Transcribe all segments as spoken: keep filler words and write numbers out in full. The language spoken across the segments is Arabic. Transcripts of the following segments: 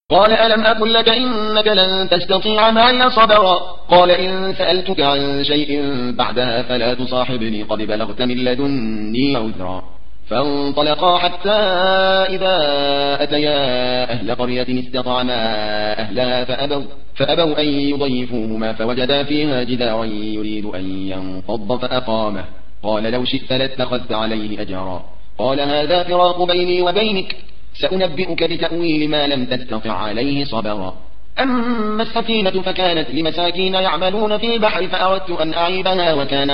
قال ألم أقل لك إنك لن تستطيع معي صبرا قال إن سألتك عن شيء بعدها فلا تصاحبني قد بلغت من لدني عذرا فانطلقا حتى إذا أتيا أهل قرية استطعما أهلها فأبوا, فأبوا أن يضيفوهما فوجدا فيها جدارا يريد أن ينفض فأقامه قال لو شئت لاتخذت عليه أجرا قال هذا فراق بيني وبينك سأنبئك بتأويل ما لم تستطع عليه صبرا أما السفينة فكانت لمساكين يعملون في البحر فأردت أن أعيبها وكان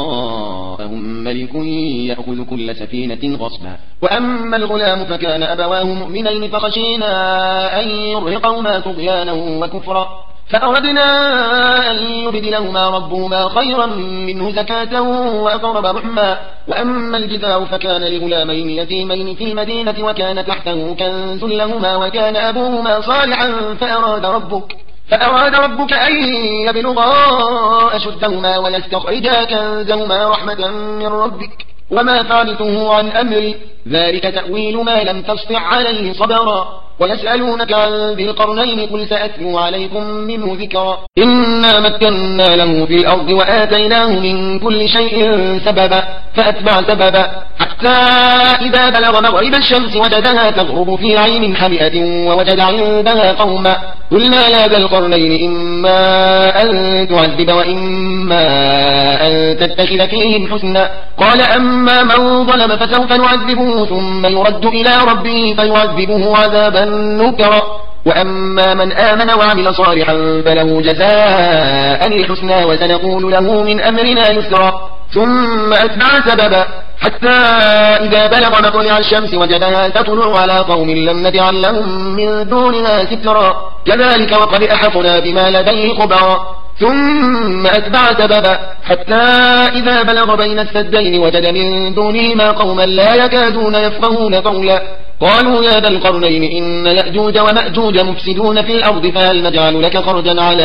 وراءهم ملك يأخذ كل سفينة غصبا وأما الغلام فكان أبواه مؤمنين فخشينا أن يرهقهما طغيانا وكفرا فأردنا أن يبدلهما ربهما خيرا منه زكاة وأقرب رحما وأما الجدار فكان لغلامين يتيمين في المدينة وكان تحته كنز لهما وكان أبوهما صالحا فأراد ربك فأراد ربك أن يبلغا أشدهما ويستخرجا كنزهما رحمة من ربك وما فعلته عن أمري ذلك تأويل ما لم تستطع عليه صبرا ويسألونك عن ذي القرنين قل سأتلو عليكم منه ذكرا إنا مكنا له في الأرض وآتيناه من كل شيء سببا فأتبع سببا حتى إذا بلغ مغرب الشمس وجدها تغرب في عين حمئة ووجد عندها قوما قلنا يا ذا القرنين إما أن تعذب وإما أن تتخذ فيهم حسنا قال أما من ظلم فسوف نعذبه ثم يرد إلى ربه فيعذبه عذابا نكرا وأما من آمن وعمل صالحا فله جزاء الحسنى وسنقول له من أمرنا يسرا ثم أتبع سببا حتى إذا بلغ مطلع الشمس وجدها تطلع على قوم لم نجعل لهم من دونها سترا كذلك وقد أحطنا بما لديه خبرا ثم أتبع سببا حتى إذا بلغ بين السدين وجد من دونهما قوما لا يكادون يفقهون قولا قالوا يا ذا القرنين إن يأجوج ومأجوج مفسدون في الأرض فهل نجعل لك خرجا على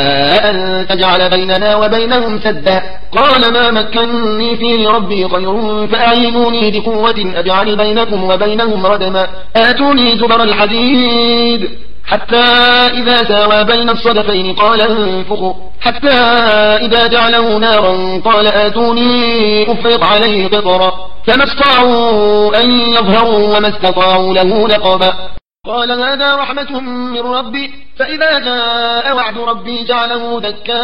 أن تجعل بيننا وبينهم سدا قال ما مكنني فيه ربي خير فأعينوني بقوة أجعل بينكم وبينهم ردما آتوني زبر الحديد حتى إذا ساوى بين الصدفين قال انفخوا حتى إذا جعله نارا قال آتوني أفرق عليه قطرا فما استطاعوا أن يظهروا وما استطاعوا له نقبا قال هذا رحمة من ربي فإذا جاء وعد ربي جعله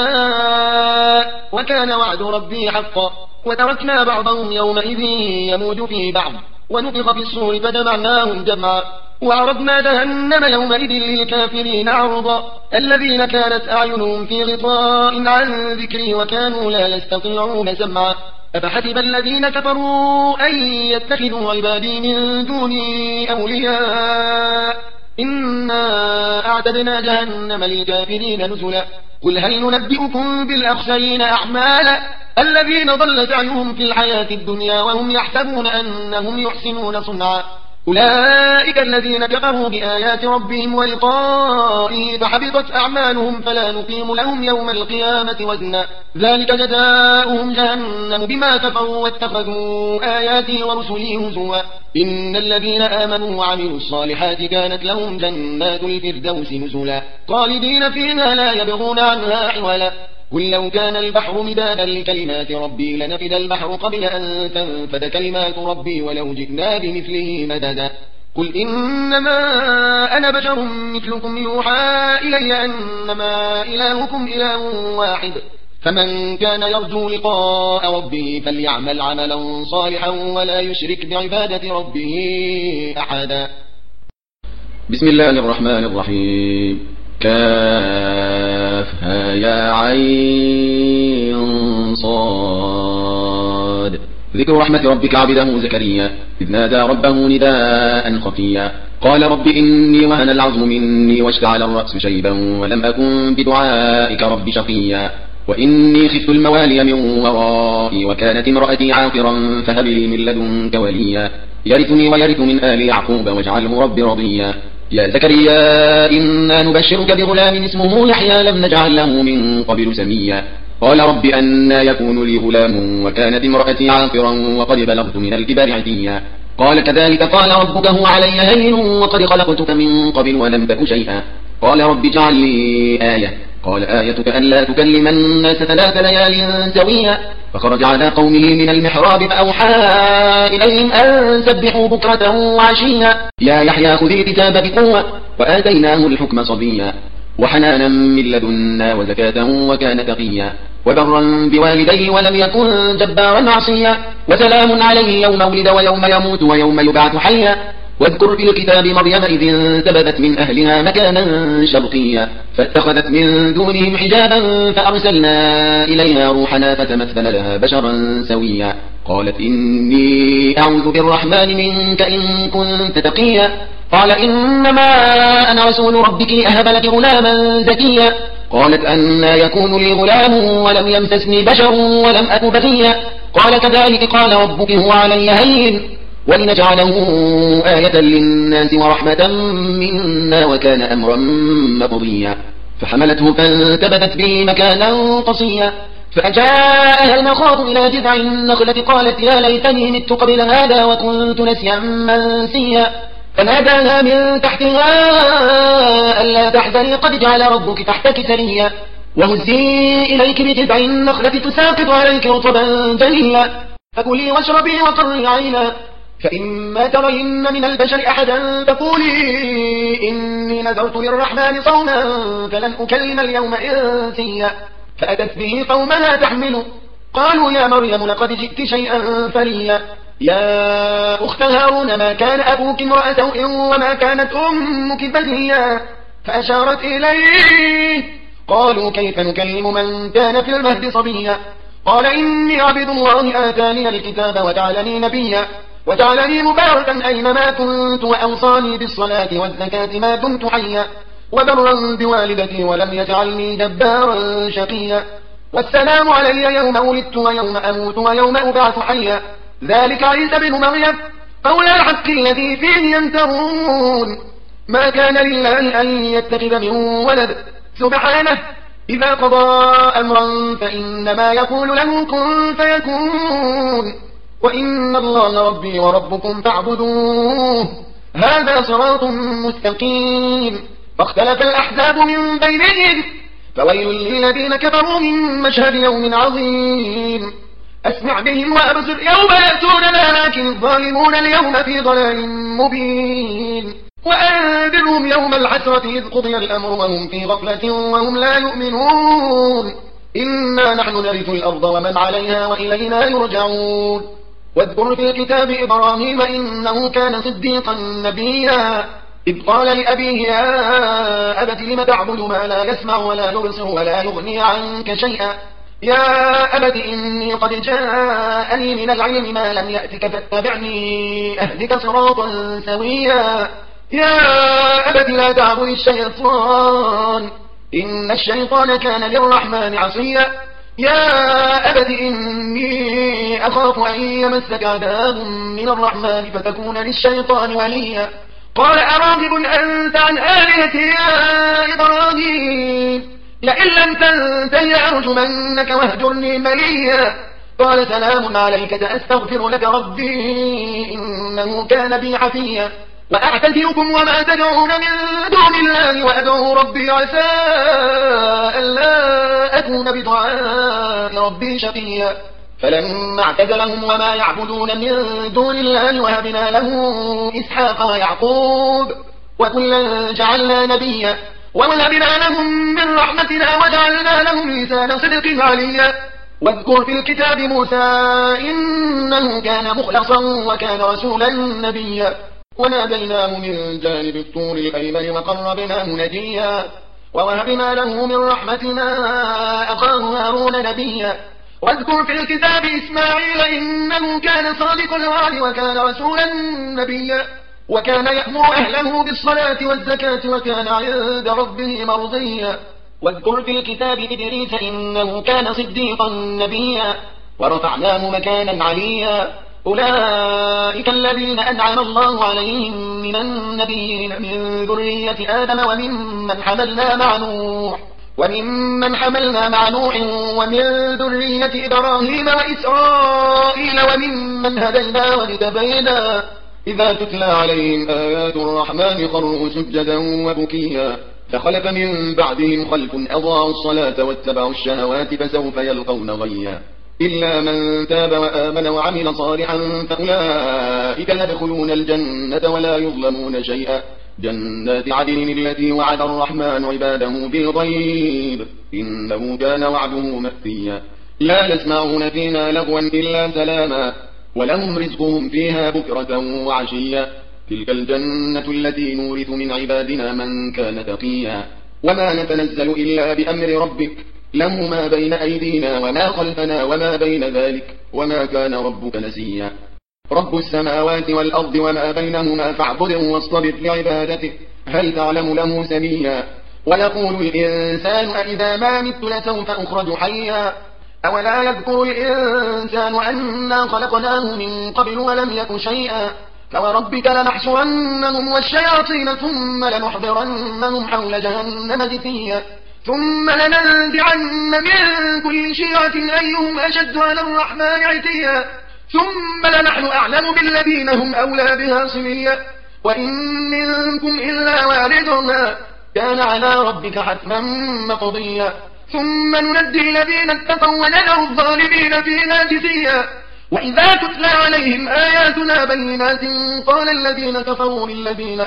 دكا وكان وعد ربي حقا وتركنا بعضهم يومئذ يموج في بعض ونفخ في الصور فجمعناهم جمعا وعرضنا جهنم يومئذ للكافرين عرضا الذين كانت أعينهم في غطاء عن ذكري وكانوا لا يستطيعون سمعا أفحسب الذين كفروا أن يتخذوا عبادي من دوني أولياء إنا أعتدنا جهنم للكافرين نزلا قل هل ننبئكم بالأخسرين أعمالا الذين ضل سعيهم في الحياة الدنيا وهم يحسبون أنهم يحسنون صنعا أولئك الذين كفروا بآيات ربهم ولقائه فحبطت أعمالهم فلا نقيم لهم يوم القيامة وزنا ذلك جزاؤهم جهنم بما كفروا واتخذوا آياتي ورسلي هزوا إن الذين آمنوا وعملوا الصالحات كانت لهم جنات الفردوس نزلا خالدين فيها لا يبغون عنها حولا قل لو كان البحر مدادا لكلمات ربي لنفد البحر قبل أن تنفد كلمات ربي ولو جئنا بمثله مددا قل إنما أنا بشر مثلكم يوحى إلي أنما إلهكم إله واحد فمن كان يرجو لقاء ربه فليعمل عملا صالحا ولا يشرك بعبادة ربه أحدا. بسم الله الرحمن الرحيم. كافها يا عين صاد. ذكر رحمة ربك عبده زكريا إذ نادى ربه نداء خفيا قال رب إني وهن العظم مني واشتعل الرأس شيبا ولم أكن بدعائك رب شقيا وإني خفت الموالي من ورائي وكانت امرأتي عاقرا فهب لي من لدنك وليا يرثني ويرث من آل يعقوب واجعله رب رضيا يا زكريا إنا نبشرك بغلام اسمه يحيى لم نجعل له من قبل سميا قال رب أنى يكون لي غلام وكانت امرأتي عاقرا وقد بلغت من الكبر عتيا قال كذلك قال ربك هو علي هين وقد خلقتك من قبل ولم تك شيئا قال رب اجعل لي آية قال آيتك ألا تكلم الناس ثلاث ليال سويا فخرج على قومه من المحراب فأوحى إليهم أن سبحوا بكرة وعشيا يا يحيى خذ الكتاب بقوة وآتيناه الحكم صبيا وحنانا من لدنا وزكاة وكان تقيا وبرا بوالديه ولم يكن جبارا عصيا وسلام عليه يوم ولد ويوم يموت ويوم يبعث حيا واذكر في الكتاب مريم إذ انتبذت من أهلها مكانا شرقيا فاتخذت من دونهم حجابا فأرسلنا إليها روحنا فتمثل لها بشرا سويا قالت إني أعوذ بالرحمن منك إن كنت تقيا قال إنما أنا رسول ربك لأهب لك غلاما زكيا قالت أنى يكون لي غلام ولم يمسسني بشر ولم أك بغيا قال كذلك قال ربك هو علي هين ولنجعله آية للناس ورحمة منا وكان أمرا مقضيا فحملته فانتبذت به مكانا قصيا فأجاءها المخاض إلى جذع النخلة قالت يا ليتني مت قبل هذا وكنت نسيا منسيا فناداها من تحتها ألا تحزني قد جعل ربك تحتك سريا وهزي إليك بجذع النخلة تساقط عليك رطبا جنيا فكلي واشربي وقري عينا فإما ترين من البشر أحدا فقولي إني نذرت للرحمن صوما فلن أكلم اليوم إنسيا فأتت به قومها تحمله قالوا يا مريم لقد جئت شيئا فريا يا أخت هارون ما كان أبوك امرأ سوء وما كانت أمك بغيا فأشارت إليه قالوا كيف نكلم من كان في المهد صبيا قال إني عبد الله آتاني الكتاب وجعلني نبيا وجعلني مباركا أينما كنت وأوصاني بالصلاة والزكاة ما دمت حيا وبرا بوالدتي ولم يجعلني جبارا شقيا والسلام علي يوم ولدت ويوم أموت ويوم أبعث حيا ذلك عيسى بن مريم قول الحق الذي فيه يمترون ما كان لله أن يتخذ من ولد سبحانه إذا قضى أمرا فإنما يقول له كن فيكون وإن الله ربي وربكم فاعبدوه هذا صراط مستقيم فاختلف الأحزاب من بينهم فويل للذين كفروا من مشهد يوم عظيم أسمع بهم وأبصر يوم يأتوننا لكن الظالمون اليوم في ضلال مبين وأنذرهم يوم الحسرة إذ قضي الأمر وهم في غفلة وهم لا يؤمنون إنا نحن نرث الأرض ومن عليها وإلينا يرجعون واذكر في الكتاب إبراهيم إنه كان صديقا نبيا إذ قال لأبيه يا أبت لم تعبد ما لا يسمع ولا يبصر ولا يغني عنك شيئا يا أبت إني قد جاءني من العلم ما لم يأتك فاتبعني أهدك صراطا سويا يا أبت لا تعبد الشيطان إن الشيطان كان للرحمن عصيا يا أبت إني أخاف أن يمسك عذاب من الرحمن فتكون للشيطان وليا قال أراغب أنت عن آلهتي يا إبراهيم لئن لم تنته أرجمنك واهجرني مليا قال سلام عليك سأستغفر لك ربي إنه كان بي حفيا وأعتذركم وما تدعون من دون الله وأدعو ربي عسى ألا أكون بدعاء ربي شقيا فلما اعتزلهم وما يعبدون من دون الله وهبنا له إسحاق ويعقوب وكلا جعلنا نبيا ووهبنا لهم من رحمتنا وجعلنا لهم لسان صدق عليا واذكر في الكتاب موسى إنه كان مخلصا وكان رسولا نبيا وناديناه من جانب الطور الأيمن وقربناه نجيا ووهبنا له من رحمتنا أخاه هارون نبيا واذكر في الكتاب إسماعيل إنه كان صادق الوعد وكان رسولا نبيا وكان يأمر أهله بالصلاة والزكاة وكان عند ربه مرضيا واذكر في الكتاب إدريس إنه كان صديقا نبيا ورفعناه مكانا عليا أولئك الذين أنعم الله عليهم من النبيين من ذرية آدم وممن حملنا مع نوح وممن حملنا مع نوح ومن ذرية إبراهيم وإسرائيل وممن هدينا واجتبينا إذا تتلى عليهم آيات الرحمن خروا سجدا وبكيا فخلف من بعدهم خلف أضاعوا الصلاة واتبعوا الشهوات فسوف يلقون غيا إلا من تاب وآمن وعمل صالحا فأولئك يدخلون الجنة ولا يظلمون شيئا جنات عدن التي وعد الرحمن عباده بالغيب إنه كان وعده مأتيا لا يسمعون فيها لغوا إلا سلاما ولهم رزقهم فيها بكرة وعشيا تلك الجنة التي نورث من عبادنا من كان تقيا وما نتنزل إلا بأمر ربك له ما بين أيدينا وما خلفنا وما بين ذلك وما كان ربك نسيا رب السماوات والأرض وما بينهما فاعبده واصطبر لعبادته هل تعلم له سميا ويقول الإنسان أإذا ما مت لسوف أخرج حيا أولا يذكر الإنسان أنا خلقناه من قبل ولم يك شيئا فوربك لنحشرنهم والشياطين ثم لنحضرنهم حول جهنم جثيا ثم لننزعن من كل شيعة أيهم أشد على الرحمن عتيا ثم لنحن أعلم بالذين هم أولى بها صليا وإن منكم إلا واردها كان على ربك حتما مقضيا ثم ننجي الذين اتقوا ونذر الظالمين فيها جثيا وإذا تتلى عليهم آياتنا بينات قال الذين كفروا للذين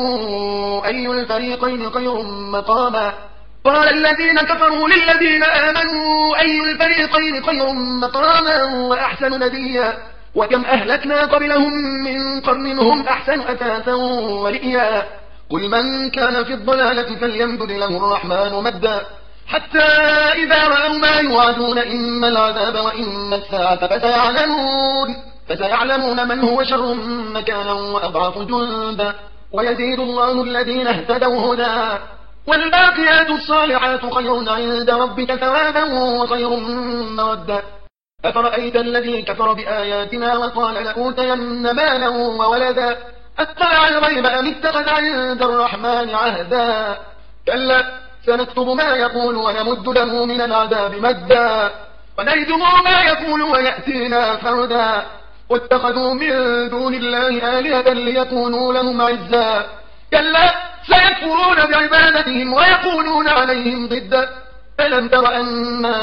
آمنوا أي الفريقين خير مقاما قال الذين كفروا للذين آمنوا أي الفريقين خير مقاما وأحسن نديا وكم أهلكنا قبلهم من قرن هم أحسن أثاثا ورئيا قل من كان في الضلالة فليمدد له الرحمن مدا حتى إذا رأوا ما يوعدون إما العذاب وإما الساعة فسيعلمون فسيعلمون من هو شر مكانا وأضعف جندا ويزيد الله الذين اهتدوا هدى والباقيات الصالحات خير عند ربك ثوابا وخير مردا أفرأيت الذي كفر بآياتنا وقال لأوتين مالا وولدا أطلع الغيب أم اتخذ عند الرحمن عهدا كلا سنكتب ما يقول ونمد له من العذاب مدا ونرثه ما يقول ويأتينا فردا واتخذوا من دون الله آلهة ليكونوا لهم عزا كلا سيكفرون بعبادتهم ويقولون عليهم ضدا ألم تر أنا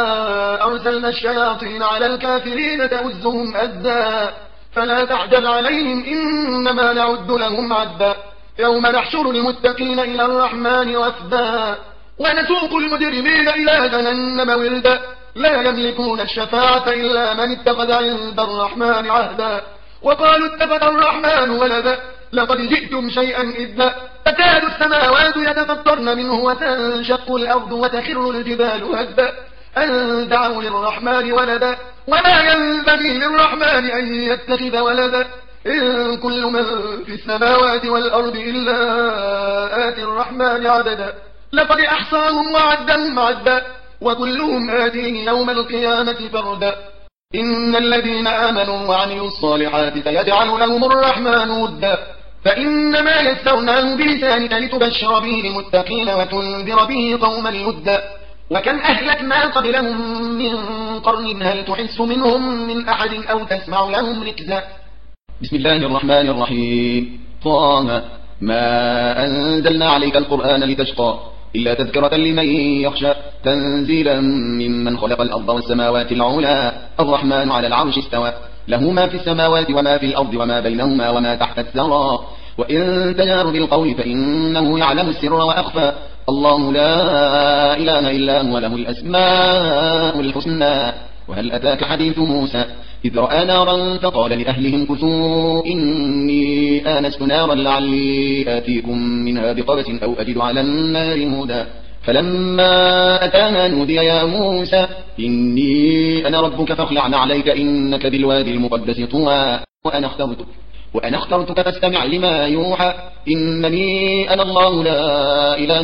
أرسلنا الشياطين على الكافرين تؤزهم أزا فلا تعجل عليهم إنما نعد لهم عدا يوم نحشر المتقين إلى الرحمن وفدا ونسوق المجرمين إلى جهنم وردا لا يملكون الشفاعة إلا من اتخذ عند الرحمن عهدا وقالوا اتخذ الرحمن ولدا لقد جئتم شيئا إذا تكاد السماوات يتفطرن منه وتنشق الأرض وتخر الجبال هدا أن دعوا للرحمن ولدا وما ينبغي للرحمن أن يتخذ ولدا إن كل من في السماوات والأرض إلا آتي الرحمن عددا لقد أحصاهم وعدهم عدا وكلهم آتيه يوم القيامة فردا إن الذين آمنوا وعملوا الصالحات سيجعل لهم الرحمن ودا فإنما يسرناه بلسانك لتبشر به المتقين وتنذر به قوما لدا وكم أهلكنا قبلهم من قرن هل تحس منهم من أحد أو تسمع لهم ركزا بسم الله الرحمن الرحيم طه ما أنزلنا عليك القرآن لتشقى إلا تذكرة لمن يخشى تنزيلا ممن خلق الأرض والسماوات العلى الرحمن على العرش استوى له ما في السماوات وما في الأرض وما بينهما وما تحت الثرى وإن تجار بالقول فإنه يعلم السر وأخفى الله لا إله إلا هو له الأسماء الحسنى وهل أتاك حديث موسى إذ رأى نارا فقال لأهلهم كثوا إني آنست نارا لعلي آتيكم منها بقبس أو أجد على النار هدى فلما أتاها نودي يا موسى إني أنا ربك فاخلع عليك إنك بالوادي المقدس طوى وأنا اخترتك وأنا اخترتك فاستمع لما يوحى إنني أنا الله لا إله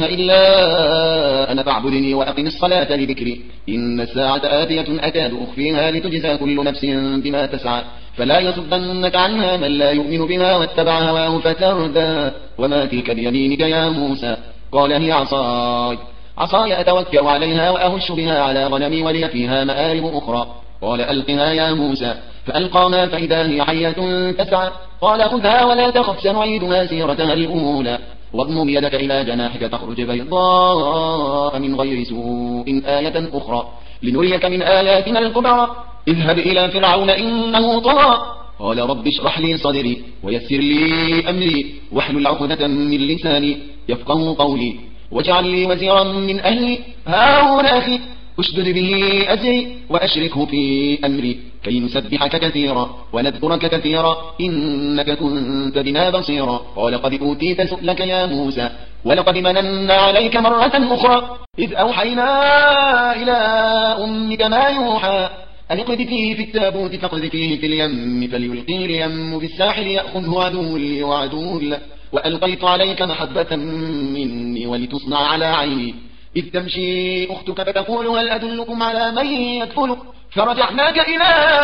إلا أنا فاعبدني وأقم الصلاة لذكري إن الساعة آتية أكاد أخفيها لتجزى كل نفس بما تسعى فلا يصدنك عنها من لا يؤمن بها واتبع هواه فتردى وما تلك بيمينك يا موسى قال هي عصاي عصاي أتوكأ عليها وأهش بها على غنمي ولي فيها مآرب أخرى قال ألقها يا موسى فألقاها فإذا هي حية تسعى قال خذها ولا تخف سنعيدها سيرتها الأولى واضمم يدك إلى جناحك تخرج بيضاء من غير سوء آية أخرى لنريك من آياتنا الكبرى اذهب إلى فرعون إنه طغى قال رب اشرح لي صدري ويسر لي أمري واحلل عقدة من لساني يفقه قولي واجعل لي وزيرا من أهلي هارون أخي اشدد به أزري وأشركه في أمري كي نسبحك كثيرا ونذكرك كثيرا إنك كنت بنا بصيرا قال قد أوتيت سؤلك يا موسى ولقد مننا عليك مرة أخرى إذ أوحينا إلى أمك ما يوحى أن اقذفيه في التابوت فاقذفيه في اليم فليلقيه اليم بالساحل يأخذه عدو لي وعدو له وألقيت عليك محبة مني ولتصنع على عيني إذ تمشي أختك فتقول هل أدلكم على من يكفله فرجعناك إلى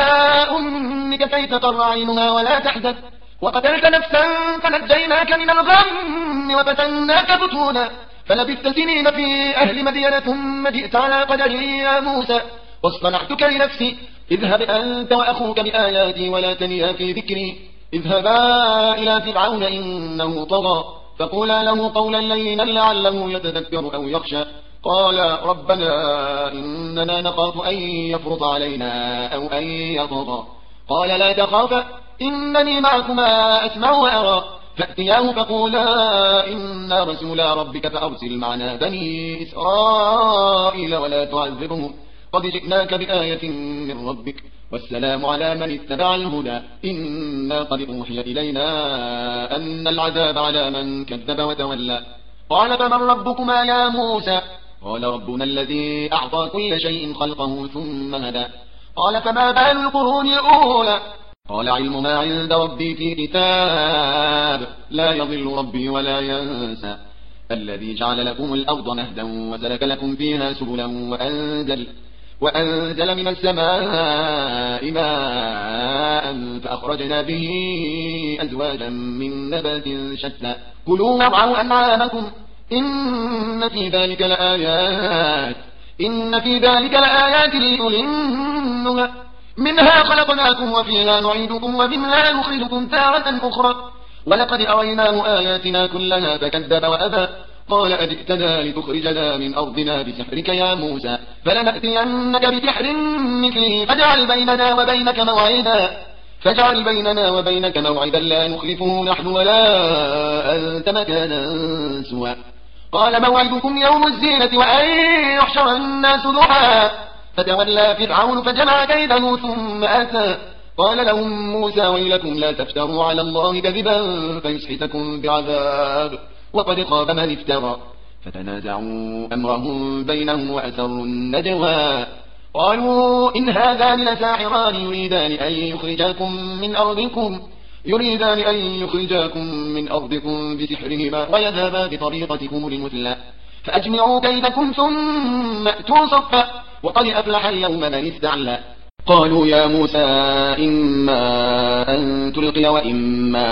أمك كي تقر عينها ولا تحزن وقتلت نفسا فنجيناك من الغم وفتناك فتونا فلبثت سنين في أهل مدينة ثم جئت على قدري يا موسى واصطنعتك لنفسي اذهب أنت وأخوك بآياتي ولا تنيا في ذكري اذهبا إلى فرعون إنه طغى فقولا له قولا لينا لعله يتذكر أو يخشى قال ربنا إننا نخاف أن يفرط علينا أو أن يطغى قال لا تخافا إنني معكما أسمع وأرى فأتياه فقولا إنا رسولا ربك فأرسل معنا بني إسرائيل ولا تعذبهم قد جئناك بآية من ربك والسلام على من اتبع الهدى إنا قد أوحي إلينا أن العذاب على من كذب وتولى قال فمن ربكما يا موسى قال ربنا الذي أعطى كل شيء خلقه ثم هدى قال فما بال القرون الأولى قال علمها عند ربي في كتاب لا يضل ربي ولا ينسى الذي جعل لكم الأرض مهدا وسلك لكم فيها سبلا وأنزل وأنزل من السماء ماء فأخرجنا به أزواجا من نبات شتى كلوا وارعوا أنعامكم إن في ذلك لآيات إن في ذلك لآيات لأولي النهى منها خلقناكم وفيها نعيدكم ومنها نخرجكم تارة أخرى ولقد أريناه آياتنا كلها فكذب وأبى قال أجئتنا لتخرجنا من أرضنا بسحرك يا موسى فلنأتينك بسحر مثله فاجعل بيننا وبينك موعدا فاجعل بيننا وبينك موعدا لا نخلفه نحن ولا أنت مكانا سوى قال موعدكم يوم الزينة وأن يحشر الناس ضحى فتولى فرعون فجمع كيده ثم أتى قال لهم موسى ويلكم لا تفتروا على الله كذبا فيسحتكم بعذاب وقد خاب من افترى فتنازعوا أمرهم بينهم وأسروا النجوى قالوا إن هذان لساحران يريدان أن يخرجاكم من أرضكم يريدان أن يخرجاكم من أرضكم بسحرهما ويذهبا بطريقتكم المثلى فأجمعوا كيدكم ثم أتوا صفا وقد أفلح اليوم من استعلى قالوا يا موسى إما أن تلقي وإما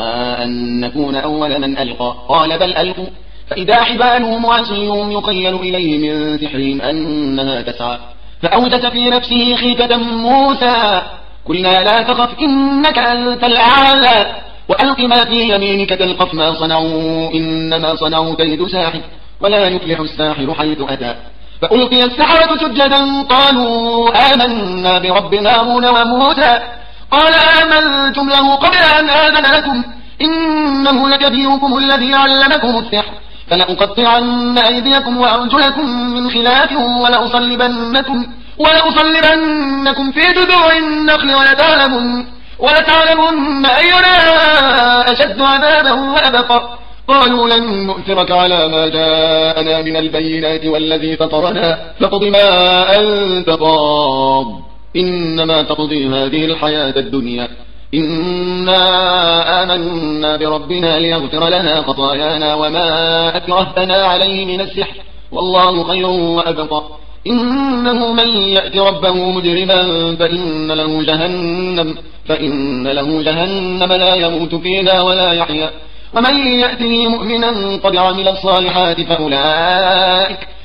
أن نكون أول من ألقى قال بل ألقوا فإذا حبالهم وعصيهم يخيل إليه من سحرهم أنها تسعى فأوجس في نفسه خيفة موسى قلنا لا تخف إنك أنت الأعلى وألق ما في يمينك تلقف ما صنعوا إنما صنعوا كيد ساحر ولا يفلح الساحر حيث أتى فألقي السحرة سجدا قالوا آمنا برب هارون وموسى قال آمنتم له قبل أن آذن لكم إنه لكبيركم الذي علمكم السحر فلأقطعن أيديكم وأرجلكم من خلاف ولأصلبنكم ولأصلبنكم في جذوع النخل ولتعلمن ولتعلمن أينا أشد عذابا وأبقى قالوا لن نؤثرك على ما جاءنا من البينات والذي فطرنا فاقض ما أنت قاض إنما تقضي هذه الحياة الدنيا إنا آمنا بربنا ليغفر لنا خطايانا وما أكرهتنا عليه من السحر والله خير وأبقى إنه من يأت ربه مجرما فإن له جهنم فإن له جهنم لا يموت فيها ولا يحيا ومن يأته مؤمنا قد عمل الصالحات فأولئك,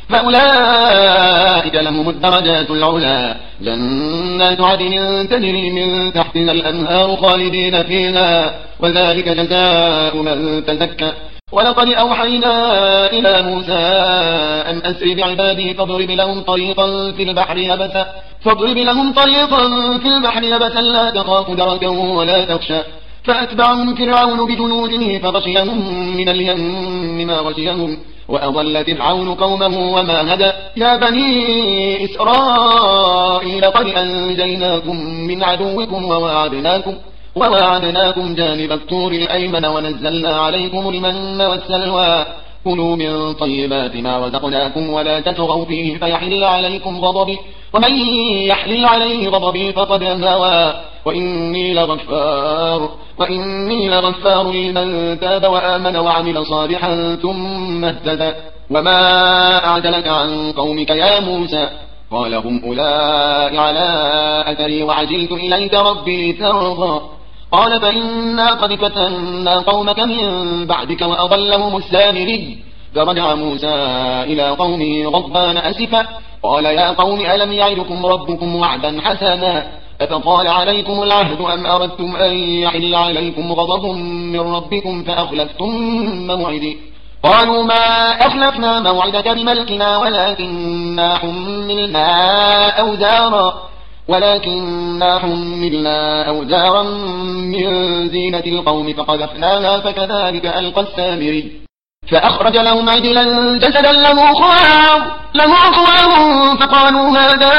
فأولئك لهم الدرجات العلى جنات عدن تجري من تحتها الأنهار خالدين فيها وذلك جزاء من تزكى ولقد أوحينا إلى موسى أن أسر بعبادي فاضرب لهم طريقا في البحر يبسا فاضرب لهم طريقا في البحر يبسا لا تخاف دركا ولا تخشى فأتبعهم فرعون بجنوده فغشيهم من اليم ما غشيهم وأضل فرعون قومه وما هدى يا بني إسرائيل قد أنجيناكم من عدوكم وواعدناكم وواعدناكم جانب الطور الأيمن ونزلنا عليكم المن والسلوى كلوا من طيبات ما رزقناكم ولا تطغوا فيه فيحل عليكم غضبي ومن يحلل عليه غضبي فقد هوى وإني لغفار وإني لغفار لمن تاب وآمن وعمل صالحا ثم اهتدى وما أعجلك عن قومك يا موسى قال هم أولئك على أثري وعجلت إليك ربي لترضى قال فإنا قد فتنا قومك من بعدك وأضلهم السامري فرجع موسى إلى قومه غضبان أسفا قال يا قوم ألم يعدكم ربكم وعدا حسنا أفطال عليكم العهد أم أردتم أن يحل عليكم غضب من ربكم فأخلفتم موعدي قالوا ما أخلفنا موعدك بملكنا ولكننا حملنا أوزارا ولكننا حملنا أوزارا من زينة القوم فقذفناها فكذلك ألقى السامري فأخرج لهم عجلا جسدا له خوار له خوار فقالوا هذا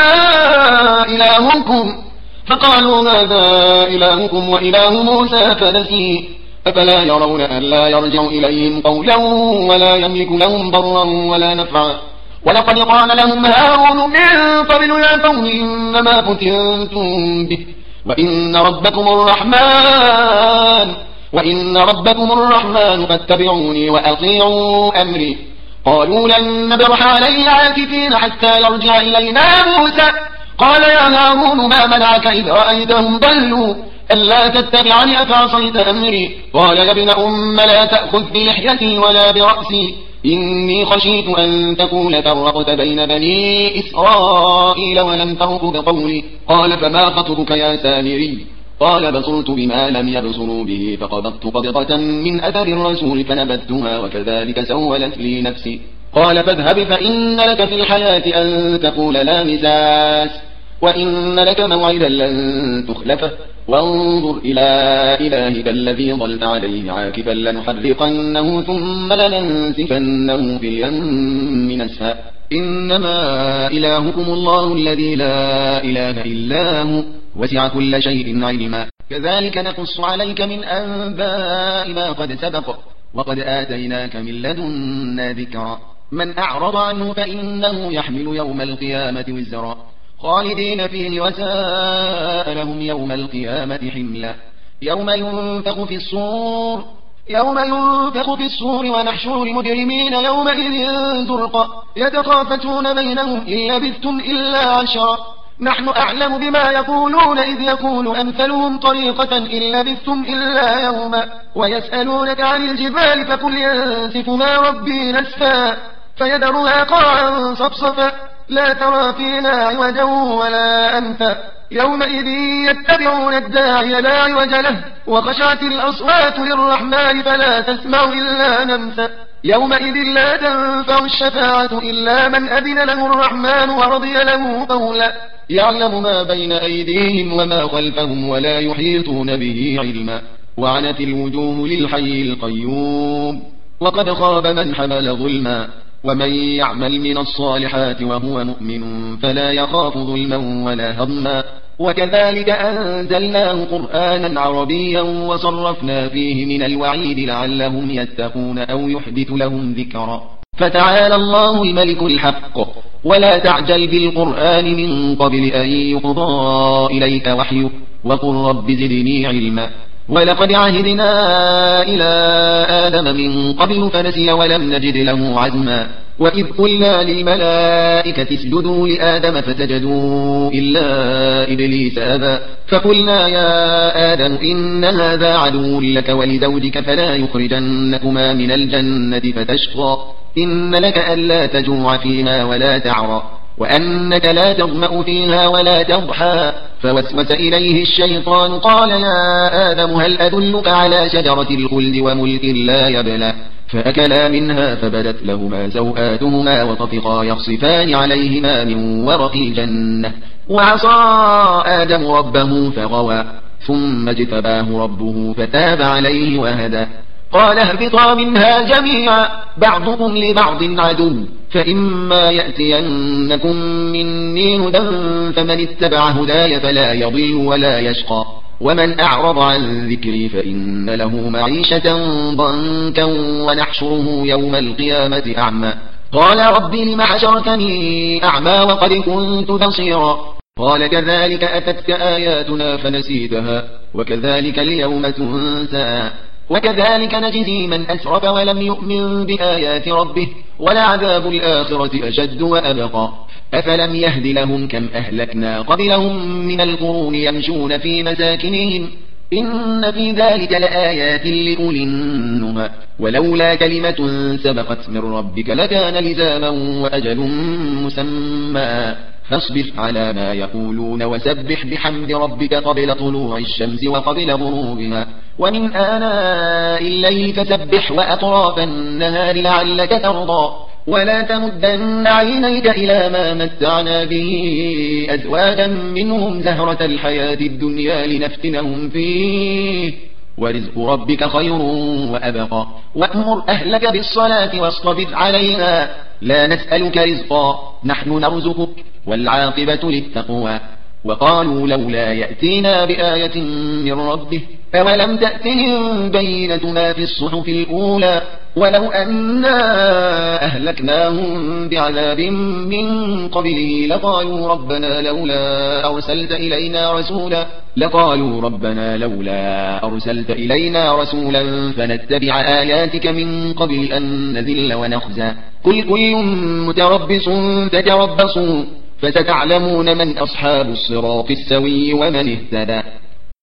إلهكم فقالوا هذا إلهكم وإله موسى فنسي أفلا يرون أن لا يرجع إليهم قولا ولا يملك لهم ضرا ولا نفعا ولقد قال لهم هارون من قبل يا قوم إنما فتنتم به وإن ربكم الرحمن وإن ربكم الرحمن فاتبعوني وأطيعوا أمري قالوا لن نبرح عليه عاكفين حتى يرجع إلينا موسى قال يا هارون ما منعك إذ رأيتهم ضلوا ألا تتبعني أفعصيت أمري قال يا ابن أم لا تأخذ بلحيتي ولا برأسي إني خشيت أن تكون فرقت بين بني إسرائيل ولم ترقب قولي قال فما خطبك يا سامري قال بصرت بما لم يبصروا به فقبضت قبضة من أثر الرسول فنبذتها وكذلك سولت لي نفسي قال فاذهب فإن لك في الحياة أن تقول لا مساس وإن لك موعدا لن تخلفه وانظر إلى إلهك الذي ظلت عليه عاكفا لنحرقنه ثم لننسفنه في اليم نسفا إنما إلهكم الله الذي لا إله إلا هو وسع كل شيء علما كذلك نقص عليك من أنباء ما قد سبق وقد آتيناك من لدنا ذكرا من أعرض عنه فإنه يحمل يوم القيامة وزرا خالدين فيه وساء لهم يوم القيامة حملا يوم ينفخ في الصور يوم ينفخ في الصور ونحشر المجرمين يومئذ زرقا يتخافتون بينهم إن لبثتم إلا عشرا نحن أعلم بما يقولون إذ يقول أمثلهم طريقة إن لبثتم إلا يوما ويسألونك عن الجبال فقل ينسفها ربي نسفا فيذرها قاعا صفصفا لا ترى فيها عوجا ولا أنفا يومئذ يتبعون الداعي لا عوج له وخشعت الأصوات للرحمن فلا تسمع إلا نمسا يومئذ لا تنفع الشفاعة إلا من أذن له الرحمن ورضي له قولا يعلم ما بين أيديهم وما خلفهم ولا يحيطون به علما وعنت الوجوه للحي القيوم وقد خاب من حمل ظلما ومن يعمل من الصالحات وهو مؤمن فلا يخاف ظلما ولا هضما وكذلك أنزلناه قرآنا عربيا وصرفنا فيه من الوعيد لعلهم يتقون أو يحدث لهم ذكرا فتعالى الله الملك الحق ولا تعجل بالقرآن من قبل أن يقضى إليك وحيه وقل رب زدني علما ولقد عهدنا إلى آدم من قبل فنسي ولم نجد له عزما وإذ قلنا للملائكة اسجدوا لآدم فسجدوا إلا إبليس أبى فقلنا يا آدم إن هذا عدو لك ولزوجك فلا يخرجنكما من الجنة فتشقى إن لك ألا تجوع فيها ولا تعرى وأنك لا تظمأ فيها ولا تضحى فوسوس إليه الشيطان قال يا آدم هل أدلك على شجرة الخلد وملك لا يبلى فأكلا منها فبدت لهما سوآتهما وطفقا يخصفان عليهما من ورق الجنة وعصى آدم ربه فغوى ثم اجتباه ربه فتاب عليه وهدى قال اهبطا منها جميعا بعضكم لبعض عدو فإما يأتينكم مني هدى فمن اتبع هداي فلا يضل ولا يشقى ومن أعرض عن ذكري فإن له معيشة ضنكا ونحشره يوم القيامة أعمى قال رب لم حشرتني أعمى وقد كنت بصيرا قال كذلك أتتك آياتنا فنسيتها وكذلك اليوم تنسى وكذلك نجزي من أسرف ولم يؤمن بآيات ربه ولعذاب الآخرة أشد وأبقى أفلم يهد لهم كم أهلكنا قبلهم من القرون يمشون في مساكنهم إن في ذلك لآيات لأولي النهى ولولا كلمة سبقت من ربك لكان لزاما وأجل مسمى فاصبر على ما يقولون وسبح بحمد ربك قبل طلوع الشمس وقبل غروبها ومن آناء الليل فسبح وأطراف النهار لعلك ترضى ولا تمدن عينيك إلى ما متعنا به أزواجا منهم زهرة الحياة الدنيا لنفتنهم فيه ورزق ربك خير وأبقى وأمر أهلك بالصلاة واصطبر عليها لا نسألك رزقا نحن نرزقك والعاقبة للتقوى وقالوا لولا يأتينا بآية من ربه أولم تأتهم بينة ما في الصحف الأولى ولو أنا أهلكناهم بعذاب من قبله لقالوا ربنا لولا أرسلت إلينا رسولا لقالوا ربنا لولا أرسلت إلينا رسولا فنتبع آياتك من قبل أن نذل ونخزى قل كل متربص فتربصوا فستعلمون من أصحاب الصراط السوي ومن اهتدى